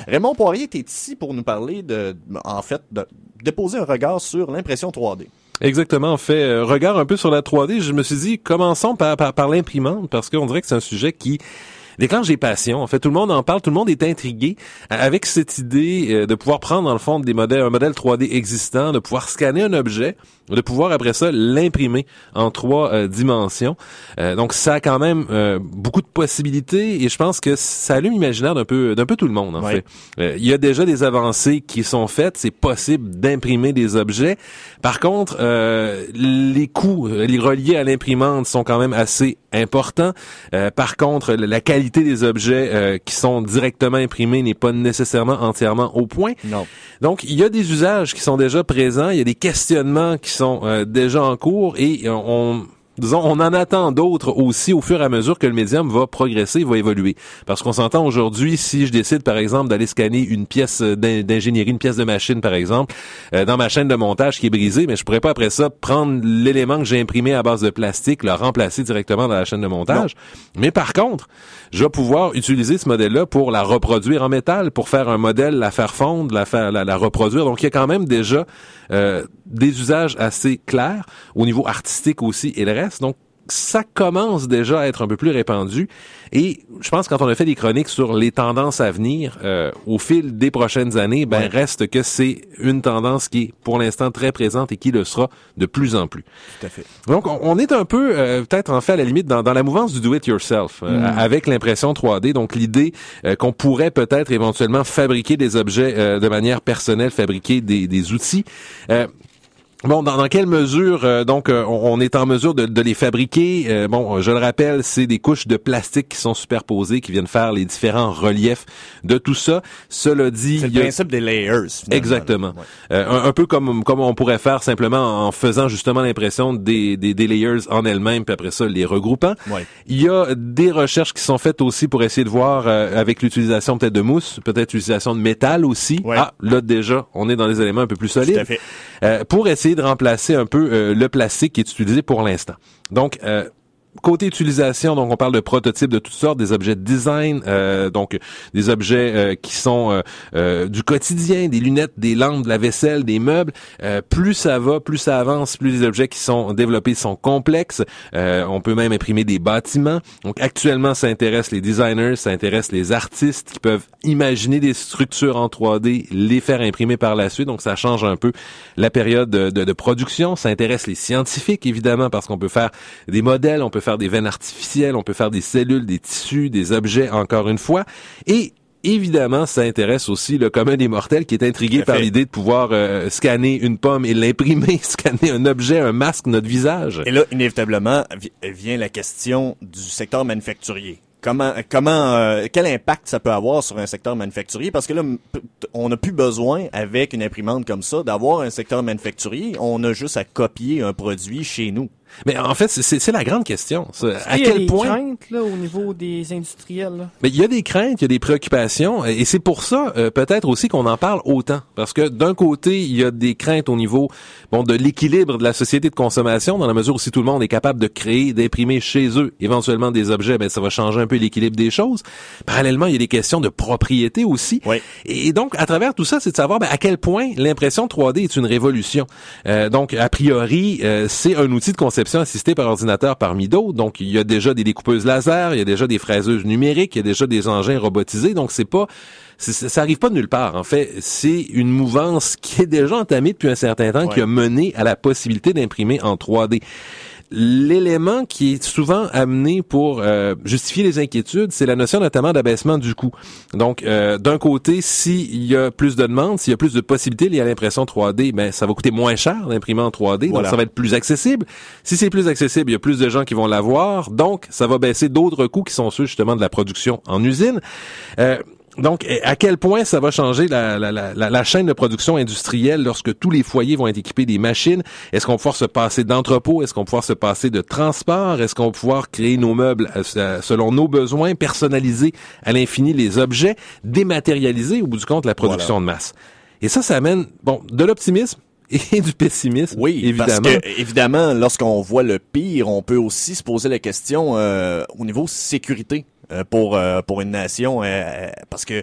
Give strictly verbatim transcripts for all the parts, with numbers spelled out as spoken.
Raymond Poirier, t'es ici pour nous parler de, en fait, de déposer un regard sur l'impression trois D. Exactement. En fait, euh, regard un peu sur la trois D, je me suis dit, commençons par, par, par l'imprimante, parce qu'on dirait que c'est un sujet qui déclenche des passions. En fait, tout le monde en parle, tout le monde est intrigué avec cette idée euh, de pouvoir prendre, dans le fond, des modèles, un modèle trois D existant, de pouvoir scanner un objet, de pouvoir, après ça, l'imprimer en trois euh, dimensions. Euh, donc, ça a quand même euh, beaucoup de possibilités et je pense que ça allume l'imaginaire d'un peu d'un peu tout le monde, en ouais. fait. Euh, il y a déjà des avancées qui sont faites. C'est possible d'imprimer des objets. Par contre, euh, les coûts les reliés à l'imprimante sont quand même assez importants. Euh, par contre, la qualité des objets euh, qui sont directement imprimés n'est pas nécessairement entièrement au point. Non. Donc, il y a des usages qui sont déjà présents. Il y a des questionnements qui sont euh, déjà en cours et on... Disons, on en attend d'autres aussi au fur et à mesure que le médium va progresser, va évoluer. Parce qu'on s'entend aujourd'hui, si je décide, par exemple, d'aller scanner une pièce d'ingénierie, une pièce de machine, par exemple, euh, dans ma chaîne de montage qui est brisée, mais je pourrais pas, après ça, prendre l'élément que j'ai imprimé à base de plastique, le remplacer directement dans la chaîne de montage. Non. Mais par contre, je vais pouvoir utiliser ce modèle-là pour la reproduire en métal, pour faire un modèle, la faire fondre, la faire, la, la reproduire. Donc, il y a quand même déjà euh, des usages assez clairs au niveau artistique aussi et le reste. Donc, ça commence déjà à être un peu plus répandu. Et je pense que quand on a fait des chroniques sur les tendances à venir, euh, au fil des prochaines années, ben ouais. reste que c'est une tendance qui est pour l'instant très présente et qui le sera de plus en plus. Tout à fait. Donc, on, on est un peu, euh, peut-être en fait à la limite, dans, dans la mouvance du do-it-yourself, euh, mm. avec l'impression trois D. Donc, l'idée euh, qu'on pourrait peut-être éventuellement fabriquer des objets euh, de manière personnelle, fabriquer des, des outils. Euh, Bon, dans, dans quelle mesure euh, donc euh, on, on est en mesure de, de les fabriquer? Euh, bon, je le rappelle, c'est des couches de plastique qui sont superposées, qui viennent faire les différents reliefs de tout ça. Cela dit, c'est le il y a... principe des layers. Exactement. Ouais. Euh, un, un peu comme comme on pourrait faire simplement en faisant justement l'impression des, des des layers en elles-mêmes, puis après ça les regroupant. Ouais. Il y a des recherches qui sont faites aussi pour essayer de voir euh, avec l'utilisation peut-être de mousse, peut-être l'utilisation de métal aussi. Ouais. Ah, là déjà, on est dans les éléments un peu plus solides. Tout à fait. Euh, pour essayer de remplacer un peu euh, le plastique qui est utilisé pour l'instant. Donc, euh, côté utilisation, donc on parle de prototypes de toutes sortes, des objets de design, euh, donc des objets euh, qui sont euh, euh, du quotidien, des lunettes, des lampes, de la vaisselle, des meubles. Euh, plus ça va, plus ça avance, plus les objets qui sont développés sont complexes. Euh, on peut même imprimer des bâtiments. Donc actuellement, ça intéresse les designers, ça intéresse les artistes qui peuvent imaginer des structures en trois D, les faire imprimer par la suite. Donc ça change un peu la période de, de, de production. Ça intéresse les scientifiques, évidemment, parce qu'on peut faire des modèles, on peut faire des veines artificielles, on peut faire des cellules, des tissus, des objets, encore une fois. Et évidemment, ça intéresse aussi le commun des mortels qui est intrigué par l'idée de pouvoir euh, scanner une pomme et l'imprimer, scanner un objet, un masque, notre visage. Et là, inévitablement, vient la question du secteur manufacturier. Comment, comment, euh, quel impact ça peut avoir sur un secteur manufacturier? Parce que là, on n'a plus besoin, avec une imprimante comme ça, d'avoir un secteur manufacturier. On a juste à copier un produit chez nous. Mais en fait, c'est, c'est la grande question. Ça. À il y quel a des point craintes là, au niveau des industriels? Là? Mais il y a des craintes, il y a des préoccupations, et c'est pour ça euh, peut-être aussi qu'on en parle autant. Parce que d'un côté, il y a des craintes au niveau bon de l'équilibre de la société de consommation, dans la mesure où si tout le monde est capable de créer, d'imprimer chez eux éventuellement des objets, ben ça va changer un peu l'équilibre des choses. Parallèlement, il y a des questions de propriété aussi. Oui. Et donc, à travers tout ça, c'est de savoir ben, à quel point l'impression trois D est une révolution. Euh, donc, a priori, euh, c'est un outil de conception assistée par ordinateur parmi d'autres. Donc, il y a déjà des découpeuses laser, il y a déjà des fraiseuses numériques, il y a déjà des engins robotisés. Donc, c'est pas, c'est, ça arrive pas de nulle part. En fait, c'est une mouvance qui est déjà entamée depuis un certain temps, ouais. qui a mené à la possibilité d'imprimer en trois D. L'élément qui est souvent amené pour euh, justifier les inquiétudes, c'est la notion notamment d'abaissement du coût. Donc, euh, d'un côté, s'il y a plus de demandes, s'il y a plus de possibilités liées à l'impression trois D, ben ça va coûter moins cher d'imprimer en trois D, voilà. Donc ça va être plus accessible. Si c'est plus accessible, il y a plus de gens qui vont l'avoir, donc ça va baisser d'autres coûts qui sont ceux justement de la production en usine. Euh, Donc, à quel point ça va changer la, la, la, la chaîne de production industrielle lorsque tous les foyers vont être équipés des machines? Est-ce qu'on va pouvoir se passer d'entrepôts? Est-ce qu'on va pouvoir se passer de transport? Est-ce qu'on va pouvoir créer nos meubles selon nos besoins, personnaliser à l'infini les objets, dématérialiser au bout du compte la production voilà. de masse? Et ça, ça amène bon de l'optimisme et du pessimisme, oui, évidemment. Parce que, évidemment, lorsqu'on voit le pire, on peut aussi se poser la question euh, au niveau sécurité. Pour euh, pour une nation euh, parce que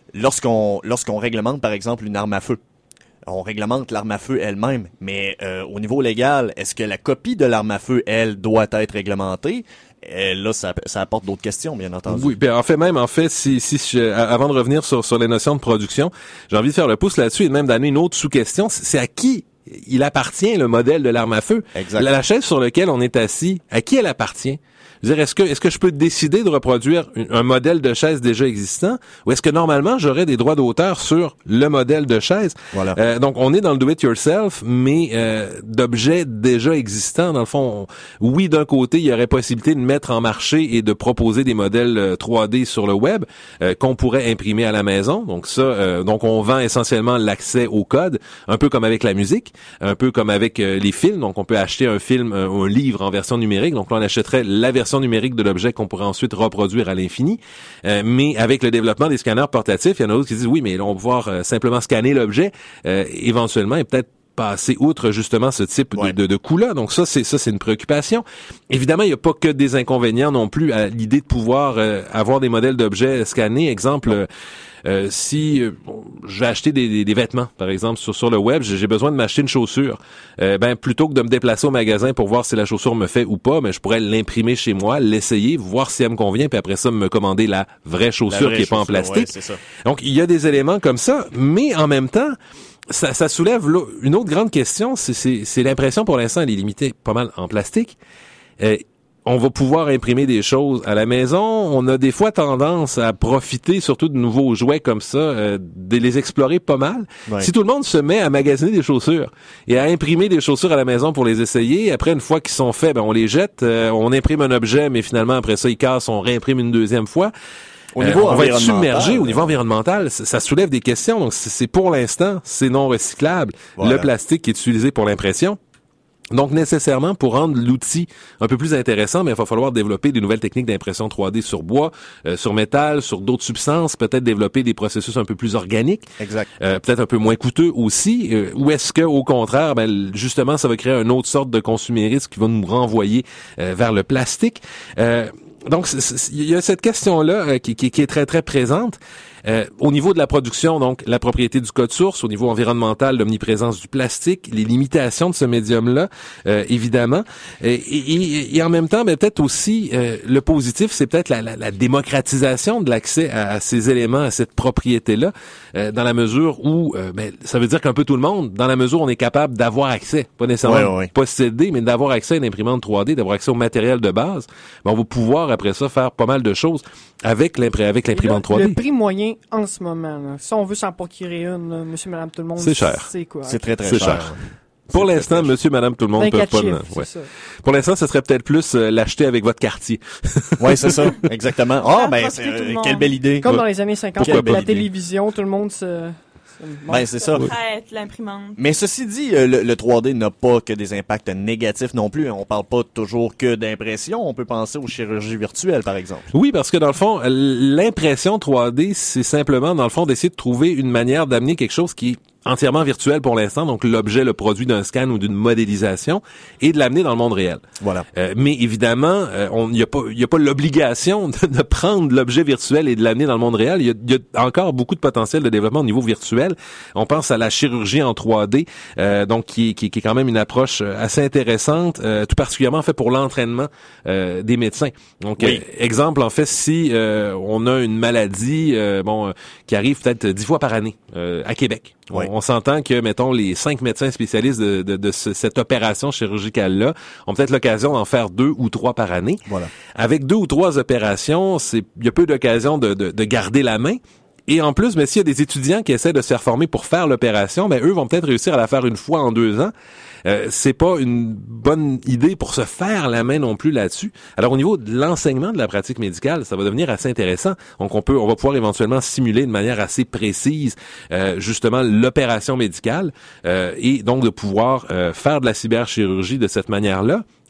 lorsqu'on lorsqu'on réglemente, par exemple, une arme à feu, on réglemente l'arme à feu elle-même, mais euh, au niveau légal, est-ce que la copie de l'arme à feu, elle, doit être réglementée? Et là, ça, ça apporte d'autres questions, bien entendu. Oui, ben en fait, même, en fait, si, si je, avant de revenir sur, sur les notions de production, j'ai envie de faire le pouce là-dessus et même d'amener une autre sous-question. C'est à qui il appartient, le modèle de l'arme à feu? Exact. La, la chaise sur laquelle on est assis, à qui elle appartient? Je veux dire, est-ce que, est-ce que je peux décider de reproduire un, un modèle de chaise déjà existant, ou est-ce que normalement j'aurais des droits d'auteur sur le modèle de chaise? Voilà. Euh, donc on est dans le do-it-yourself, mais euh, d'objets déjà existants. Dans le fond, on, oui, d'un côté, il y aurait possibilité de mettre en marché et de proposer des modèles trois D sur le web euh, qu'on pourrait imprimer à la maison. Donc ça, euh, donc on vend essentiellement l'accès au code, un peu comme avec la musique, un peu comme avec euh, les films. Donc on peut acheter un film, un, un livre en version numérique. Donc là, on achèterait la version numérique de l'objet qu'on pourrait ensuite reproduire à l'infini. Euh, mais avec le développement des scanners portatifs, il y en a d'autres qui disent oui, mais là, on va pouvoir euh, simplement scanner l'objet euh, éventuellement et peut-être passer outre justement ce type ouais. de, de, de coût-là. Donc ça, c'est ça, c'est une préoccupation. Évidemment, il n'y a pas que des inconvénients non plus à l'idée de pouvoir euh, avoir des modèles d'objets scannés. Exemple, euh, euh, si euh, je vais acheter des, des, des vêtements, par exemple, sur, sur le web, j'ai besoin de m'acheter une chaussure. Euh, ben plutôt que de me déplacer au magasin pour voir si la chaussure me fait ou pas, ben je pourrais l'imprimer chez moi, l'essayer, voir si elle me convient, puis après ça, me commander la vraie chaussure la vraie qui est pas en plastique. Ouais, c'est ça. Donc, il y a des éléments comme ça, mais en même temps, Ça, ça soulève une autre grande question, c'est l'impression pour l'instant elle est limitée pas mal en plastique. Euh, on va pouvoir imprimer des choses à la maison. On a des fois tendance à profiter surtout de nouveaux jouets comme ça, euh, de les explorer pas mal. Ouais. Si tout le monde se met à magasiner des chaussures et à imprimer des chaussures à la maison pour les essayer, après une fois qu'ils sont faits, ben on les jette, euh, on imprime un objet, mais finalement après ça ils cassent, on réimprime une deuxième fois. Au niveau euh, on va être submergé au niveau environnemental. Ça, ça soulève des questions. Donc, c'est pour l'instant, c'est non recyclable. Voilà. Le plastique qui est utilisé pour l'impression. Donc, nécessairement, pour rendre l'outil un peu plus intéressant, mais il va falloir développer des nouvelles techniques d'impression trois D sur bois, euh, sur métal, sur d'autres substances, peut-être développer des processus un peu plus organiques. Exact. Euh, peut-être un peu moins coûteux aussi. Euh, ou est-ce que, au contraire, ben, justement, ça va créer une autre sorte de consumérisme qui va nous renvoyer euh, vers le plastique? Euh, Donc, il y a cette question-là euh, qui, qui, qui est très, très présente. Euh, au niveau de la production, donc, la propriété du code source, au niveau environnemental, l'omniprésence du plastique, les limitations de ce médium-là, euh, évidemment. Et, et, et en même temps, ben, peut-être aussi, euh, le positif, c'est peut-être la, la, la démocratisation de l'accès à, à ces éléments, à cette propriété-là, euh, dans la mesure où, euh, ben, ça veut dire qu'un peu tout le monde, dans la mesure où on est capable d'avoir accès, pas nécessairement ouais, ouais. posséder, mais d'avoir accès à une imprimante trois D, d'avoir accès au matériel de base, ben, on va pouvoir, après ça, faire pas mal de choses avec l'imprimante trois D. Le prix moyen en ce moment, là, si on veut s'en procurer une, là, monsieur, madame, tout le monde, c'est cher. C'est quoi? C'est très, très cher. cher. Pour l'instant, monsieur, madame, tout le monde peut pas... Chiffres, ouais. ça. Pour l'instant, ce serait peut-être plus euh, l'acheter avec votre quartier. Oui, c'est ça, exactement. Ah, oh, ben, c'est, euh, quelle belle idée. Comme ouais. dans les années cinquante, avec la télévision, tout le monde se... Ben, c'est ça. l'imprimante. Mais ceci dit, le, le trois D n'a pas que des impacts négatifs non plus. On parle pas toujours que d'impression. On peut penser aux chirurgies virtuelles, par exemple. Oui, parce que dans le fond, l'impression trois D, c'est simplement, dans le fond, d'essayer de trouver une manière d'amener quelque chose qui est entièrement virtuel pour l'instant, donc l'objet, le produit d'un scan ou d'une modélisation, et de l'amener dans le monde réel. Voilà. Euh, mais évidemment, il euh, n'y a pas, il y a pas l'obligation de, de prendre l'objet virtuel et de l'amener dans le monde réel. Il y a, y a encore beaucoup de potentiel de développement au niveau virtuel. On pense à la chirurgie en trois D, euh, donc qui, qui, qui est quand même une approche assez intéressante, euh, tout particulièrement en fait pour l'entraînement euh, des médecins. Donc, oui. euh, exemple, en fait, si euh, on a une maladie, euh, bon, euh, qui arrive peut-être dix fois par année euh, à Québec. Oui. On, on s'entend que, mettons, les cinq médecins spécialistes de, de, de ce, cette opération chirurgicale-là ont peut-être l'occasion d'en faire deux ou trois par année. Voilà. Avec deux ou trois opérations, c'est il y a peu d'occasion de, de, de garder la main. Et en plus, mais s'il y a des étudiants qui essaient de se faire former pour faire l'opération, ben eux vont peut-être réussir à la faire une fois en deux ans. Euh, c'est pas une bonne idée pour se faire la main non plus là-dessus. Alors au niveau de l'enseignement de la pratique médicale, ça va devenir assez intéressant. Donc on peut, on va pouvoir éventuellement simuler de manière assez précise euh, justement l'opération médicale euh, et donc de pouvoir euh, faire de la cyberchirurgie de cette manière-là.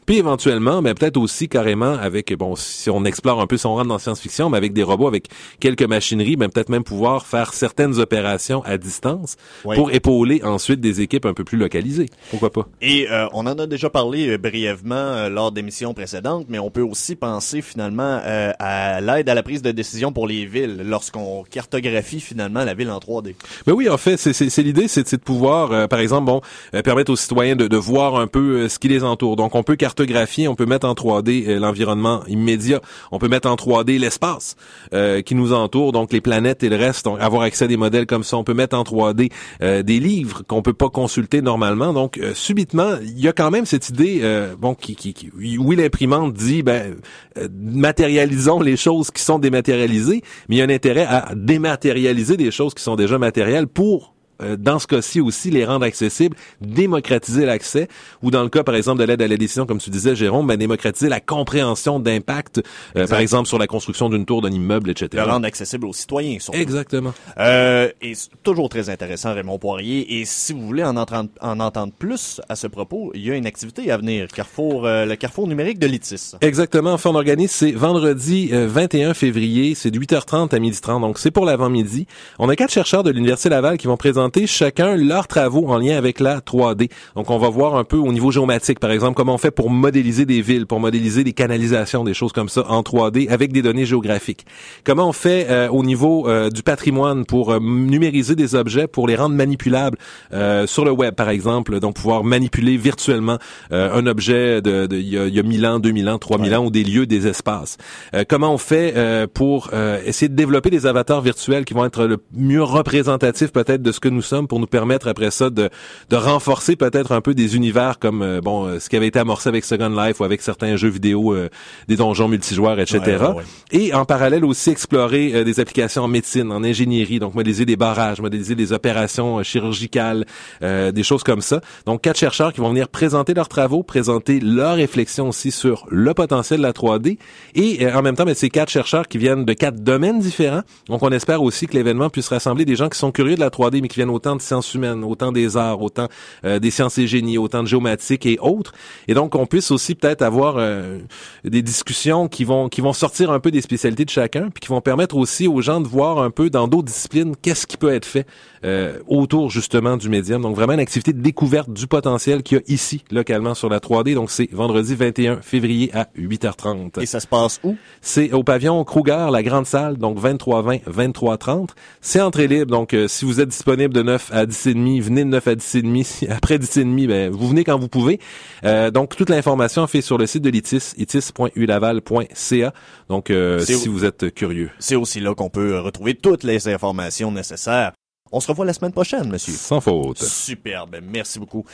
Puis éventuellement, mais peut-être aussi carrément avec, bon, si on explore un peu, si on rentre dans science-fiction, mais avec des robots, avec quelques machineries, ben peut-être même pouvoir faire certaines opérations à distance oui. pour épauler ensuite des équipes un peu plus localisées. Pourquoi pas? Et euh, on en a déjà parlé euh, brièvement euh, lors d'émissions précédentes, mais on peut aussi penser finalement euh, à l'aide à la prise de décision pour les villes lorsqu'on cartographie finalement la ville en trois D. Ben oui, en fait, c'est, c'est, c'est l'idée, c'est, c'est de pouvoir, euh, par exemple, bon, euh, permettre aux citoyens de, de voir un peu euh, ce qui les entoure. Donc, on peut cartographier, on peut mettre en trois D euh, l'environnement immédiat, on peut mettre en trois D l'espace euh, qui nous entoure, donc les planètes et le reste, donc avoir accès à des modèles comme ça. On peut mettre en trois D euh, des livres qu'on peut pas consulter normalement. Donc, euh, subitement, il y a quand même cette idée, euh, bon, qui, qui, qui, oui, l'imprimante dit, ben, euh, matérialisons les choses qui sont dématérialisées, mais il y a un intérêt à dématérialiser des choses qui sont déjà matérielles pour Euh, dans ce cas-ci aussi, les rendre accessibles, démocratiser l'accès, ou dans le cas, par exemple, de l'aide à la décision, comme tu disais, Jérôme, ben, démocratiser la compréhension d'impact, euh, par exemple, sur la construction d'une tour, d'un immeuble, et cetera. Le rendre accessible aux citoyens, surtout. Exactement. Euh, et c'est toujours très intéressant, Raymond Poirier, et si vous voulez en entendre, en entendre plus à ce propos, il y a une activité à venir, Carrefour, euh, le Carrefour numérique de l'Itis. Exactement. Enfin, on organise, c'est vendredi euh, vingt et un février, c'est de huit heures trente à midi trente, donc c'est pour l'avant-midi. On a quatre chercheurs de l'Université Laval qui vont présenter chacun leurs travaux en lien avec la trois D. Donc, on va voir un peu au niveau géomatique, par exemple, comment on fait pour modéliser des villes, pour modéliser des canalisations, des choses comme ça en trois D avec des données géographiques. Comment on fait euh, au niveau euh, du patrimoine pour euh, numériser des objets, pour les rendre manipulables euh, sur le web, par exemple, donc pouvoir manipuler virtuellement euh, un objet de, de il y a, il y a mille ans, deux mille ans, trois mille ouais. ans ou des lieux, des espaces. Euh, comment on fait euh, pour euh, essayer de développer des avatars virtuels qui vont être le mieux représentatifs peut-être de ce que nous sommes pour nous permettre après ça de de renforcer peut-être un peu des univers comme euh, bon euh, ce qui avait été amorcé avec Second Life ou avec certains jeux vidéo, euh, des donjons multijoueurs, et cetera. Ouais, ouais, ouais. Et en parallèle aussi explorer euh, des applications en médecine, en ingénierie, donc modéliser des barrages, modéliser des opérations euh, chirurgicales, euh, des choses comme ça. Donc quatre chercheurs qui vont venir présenter leurs travaux, présenter leurs réflexions aussi sur le potentiel de la trois D et euh, en même temps ben, c'est quatre chercheurs qui viennent de quatre domaines différents. Donc on espère aussi que l'événement puisse rassembler des gens qui sont curieux de la trois D mais qui viennent autant de sciences humaines, autant des arts, autant euh, des sciences et génie, autant de géomatique et autres. Et donc, on puisse aussi peut-être avoir euh, des discussions qui vont qui vont sortir un peu des spécialités de chacun, puis qui vont permettre aussi aux gens de voir un peu dans d'autres disciplines qu'est-ce qui peut être fait euh, autour justement du médium. Donc, vraiment une activité de découverte du potentiel qu'il y a ici, localement, sur la trois D. Donc, c'est vendredi vingt et un février à huit heures trente. Et ça se passe où? C'est au pavillon Kruger, la grande salle, donc vingt-trois vingt, vingt-trois trente. C'est entrée libre, donc euh, si vous êtes disponible de neuf à dix et demi, venez de neuf à dix et demi. Après dix et demi, ben, vous venez quand vous pouvez. Euh, donc, toute l'information est faite sur le site de l'Itis, itis point u laval point c a. Donc, euh, si au... vous êtes curieux. C'est aussi là qu'on peut retrouver toutes les informations nécessaires. On se revoit la semaine prochaine, monsieur. Sans faute. Superbe. Merci beaucoup.